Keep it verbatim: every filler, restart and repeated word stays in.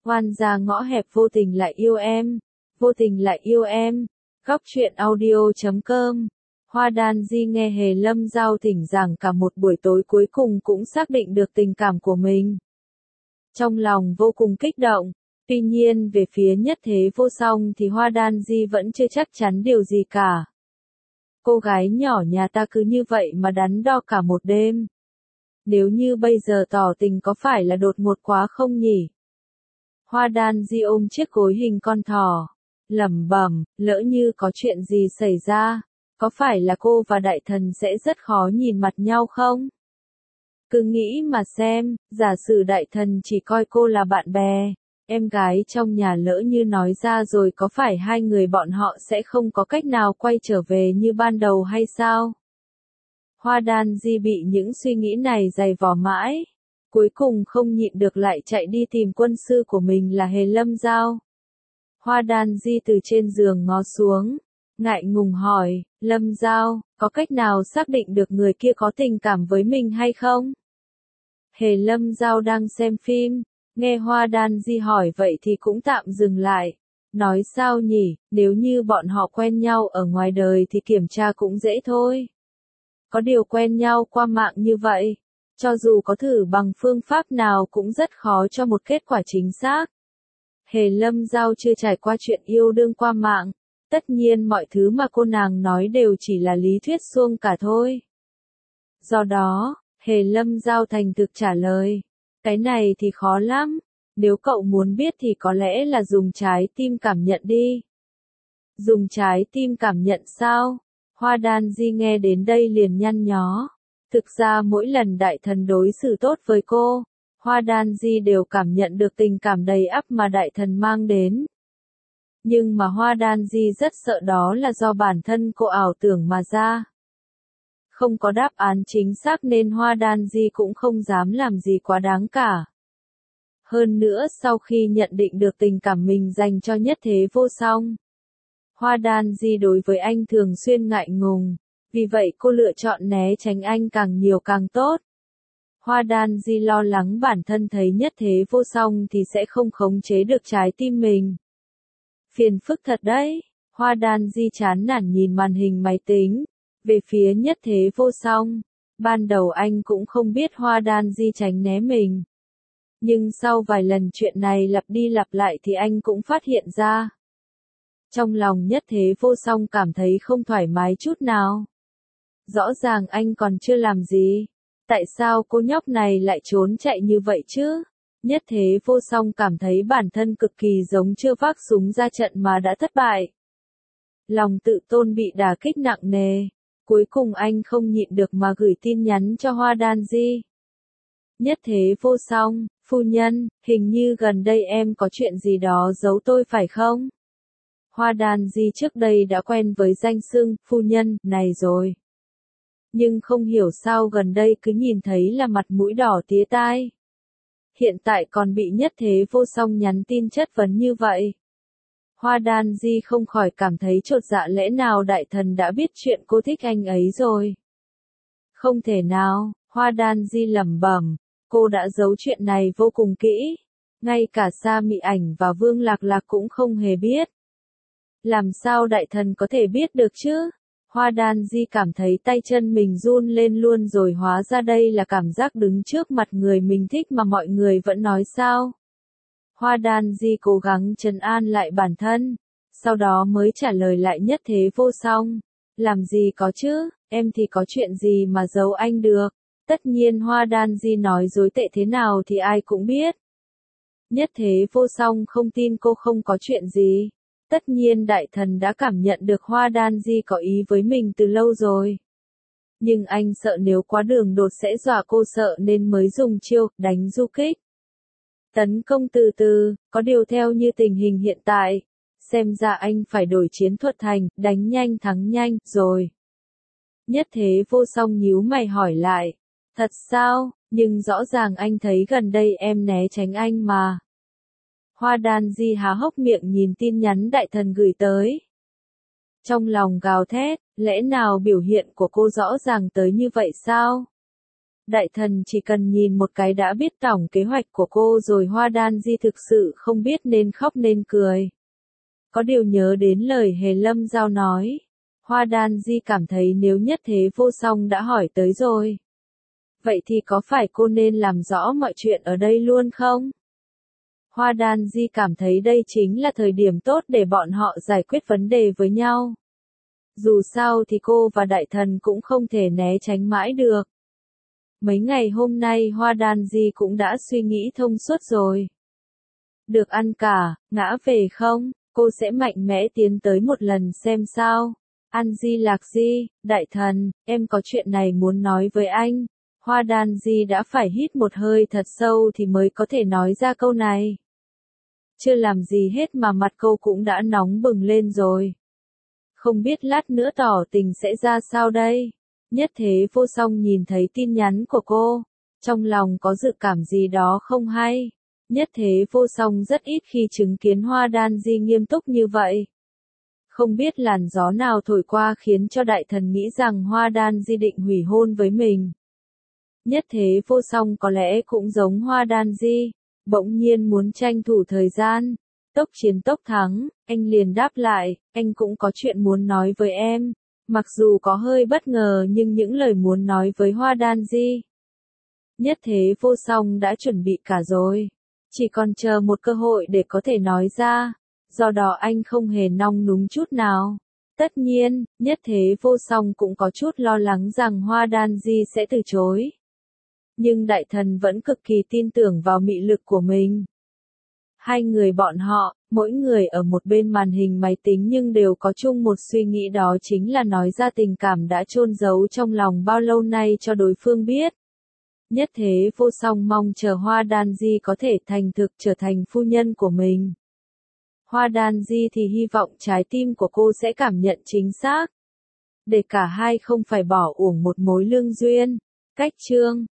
Oan gia ngõ hẹp vô tình lại yêu em, vô tình lại yêu em. Góc truyện audio chấm com. Hoa Đan Di nghe Hề Lâm Giao thỉnh giảng cả một buổi tối cuối cùng cũng xác định được tình cảm của mình. Trong lòng vô cùng kích động, tuy nhiên về phía Nhất Thế Vô Song thì Hoa Đan Di vẫn chưa chắc chắn điều gì cả. Cô gái nhỏ nhà ta cứ như vậy mà đắn đo cả một đêm. Nếu như bây giờ tỏ tình có phải là đột ngột quá không nhỉ? Hoa Đan Di ôm chiếc gối hình con thỏ, lẩm bẩm, lỡ như có chuyện gì xảy ra, có phải là cô và đại thần sẽ rất khó nhìn mặt nhau không? Cứ nghĩ mà xem, giả sử đại thần chỉ coi cô là bạn bè, em gái trong nhà lỡ như nói ra rồi có phải hai người bọn họ sẽ không có cách nào quay trở về như ban đầu hay sao? Hoa Đan Di bị những suy nghĩ này dày vò mãi, cuối cùng không nhịn được lại chạy đi tìm quân sư của mình là Hề Lâm Giao. Hoa Đan Di từ trên giường ngó xuống, ngại ngùng hỏi, Lâm Giao, có cách nào xác định được người kia có tình cảm với mình hay không? Hề Lâm Giao đang xem phim, nghe Hoa Đan Di hỏi vậy thì cũng tạm dừng lại. Nói sao nhỉ, nếu như bọn họ quen nhau ở ngoài đời thì kiểm tra cũng dễ thôi. Có điều quen nhau qua mạng như vậy, cho dù có thử bằng phương pháp nào cũng rất khó cho một kết quả chính xác. Hề Lâm Giao chưa trải qua chuyện yêu đương qua mạng, tất nhiên mọi thứ mà cô nàng nói đều chỉ là lý thuyết suông cả thôi. Do đó, Hề Lâm Giao thành thực trả lời, cái này thì khó lắm, nếu cậu muốn biết thì có lẽ là dùng trái tim cảm nhận đi. Dùng trái tim cảm nhận sao? Hoa Đan Di nghe đến đây liền nhăn nhó. Thực ra mỗi lần đại thần đối xử tốt với cô, Hoa Đan Di đều cảm nhận được tình cảm đầy ắp mà đại thần mang đến. Nhưng mà Hoa Đan Di rất sợ đó là do bản thân cô ảo tưởng mà ra. Không có đáp án chính xác nên Hoa Đan Di cũng không dám làm gì quá đáng cả. Hơn nữa sau khi nhận định được tình cảm mình dành cho Nhất Thế Vô Song, Hoa Đan Di đối với anh thường xuyên ngại ngùng, vì vậy cô lựa chọn né tránh anh càng nhiều càng tốt. Hoa Đan Di lo lắng bản thân thấy Nhất Thế Vô Song thì sẽ không khống chế được trái tim mình. Phiền phức thật đấy, Hoa Đan Di chán nản nhìn màn hình máy tính, về phía Nhất Thế Vô Song. Ban đầu anh cũng không biết Hoa Đan Di tránh né mình. Nhưng sau vài lần chuyện này lặp đi lặp lại thì anh cũng phát hiện ra. Trong lòng Nhất Thế Vô Song cảm thấy không thoải mái chút nào. Rõ ràng anh còn chưa làm gì. Tại sao cô nhóc này lại trốn chạy như vậy chứ? Nhất Thế Vô Song cảm thấy bản thân cực kỳ giống chưa vác súng ra trận mà đã thất bại. Lòng tự tôn bị đả kích nặng nề. Cuối cùng anh không nhịn được mà gửi tin nhắn cho Hoa Đan Di. Nhất Thế Vô Song, phu nhân, hình như gần đây em có chuyện gì đó giấu tôi phải không? Hoa Đan Di trước đây đã quen với danh xưng phu nhân này rồi. Nhưng không hiểu sao gần đây cứ nhìn thấy là mặt mũi đỏ tía tai. Hiện tại còn bị Nhất Thế Vô Song nhắn tin chất vấn như vậy. Hoa Đan Di không khỏi cảm thấy chột dạ, lẽ nào đại thần đã biết chuyện cô thích anh ấy rồi? Không thể nào, Hoa Đan Di lẩm bẩm, cô đã giấu chuyện này vô cùng kỹ. Ngay cả Sa Mị Ảnh và Vương Lạc Lạc cũng không hề biết. Làm sao đại thần có thể biết được chứ? Hoa Đan Di cảm thấy tay chân mình run lên luôn rồi, hóa ra đây là cảm giác đứng trước mặt người mình thích mà mọi người vẫn nói sao. Hoa Đan Di cố gắng trấn an lại bản thân, sau đó mới trả lời lại Nhất Thế Vô Song. Làm gì có chứ, em thì có chuyện gì mà giấu anh được. Tất nhiên Hoa Đan Di nói dối tệ thế nào thì ai cũng biết. Nhất Thế Vô Song không tin cô không có chuyện gì. Tất nhiên đại thần đã cảm nhận được Hoa Đan Di có ý với mình từ lâu rồi. Nhưng anh sợ nếu quá đường đột sẽ dọa cô sợ nên mới dùng chiêu đánh du kích. Tấn công từ từ, có điều theo như tình hình hiện tại, xem ra anh phải đổi chiến thuật thành đánh nhanh thắng nhanh rồi. Nhất Thế Vô Song nhíu mày hỏi lại, thật sao, nhưng rõ ràng anh thấy gần đây em né tránh anh mà. Hoa Đan Di há hốc miệng nhìn tin nhắn đại thần gửi tới. Trong lòng gào thét, lẽ nào biểu hiện của cô rõ ràng tới như vậy sao? Đại thần chỉ cần nhìn một cái đã biết tổng kế hoạch của cô rồi. Hoa Đan Di thực sự không biết nên khóc nên cười. Có điều nhớ đến lời Hề Lâm Giao nói. Hoa Đan Di cảm thấy nếu Nhất Thế Vô Song đã hỏi tới rồi. Vậy thì có phải cô nên làm rõ mọi chuyện ở đây luôn không? Hoa Đan Di cảm thấy đây chính là thời điểm tốt để bọn họ giải quyết vấn đề với nhau. Dù sao thì cô và đại thần cũng không thể né tránh mãi được. Mấy ngày hôm nay Hoa Đan Di cũng đã suy nghĩ thông suốt rồi. Được ăn cả, ngã về không, cô sẽ mạnh mẽ tiến tới một lần xem sao. An Di Lạc Di, đại thần, em có chuyện này muốn nói với anh. Hoa Đan Di đã phải hít một hơi thật sâu thì mới có thể nói ra câu này. Chưa làm gì hết mà mặt cô cũng đã nóng bừng lên rồi. Không biết lát nữa tỏ tình sẽ ra sao đây? Nhất Thế Vô Song nhìn thấy tin nhắn của cô. Trong lòng có dự cảm gì đó không hay. Nhất Thế Vô Song rất ít khi chứng kiến Hoa Đan Di nghiêm túc như vậy. Không biết làn gió nào thổi qua khiến cho đại thần nghĩ rằng Hoa Đan Di định hủy hôn với mình. Nhất Thế Vô Song có lẽ cũng giống Hoa Đan Di, bỗng nhiên muốn tranh thủ thời gian, tốc chiến tốc thắng, anh liền đáp lại, anh cũng có chuyện muốn nói với em, mặc dù có hơi bất ngờ nhưng những lời muốn nói với Hoa Đan Di. Nhất Thế Vô Song đã chuẩn bị cả rồi, chỉ còn chờ một cơ hội để có thể nói ra, do đó anh không hề nong núng chút nào. Tất nhiên, Nhất Thế Vô Song cũng có chút lo lắng rằng Hoa Đan Di sẽ từ chối. Nhưng đại thần vẫn cực kỳ tin tưởng vào mị lực của mình. Hai người bọn họ, mỗi người ở một bên màn hình máy tính nhưng đều có chung một suy nghĩ, đó chính là nói ra tình cảm đã chôn giấu trong lòng bao lâu nay cho đối phương biết. Nhất Thế Vô Song mong chờ Hoa Đan Di có thể thành thực trở thành phu nhân của mình. Hoa Đan Di thì hy vọng trái tim của cô sẽ cảm nhận chính xác. Để cả hai không phải bỏ uổng một mối lương duyên. Cách chương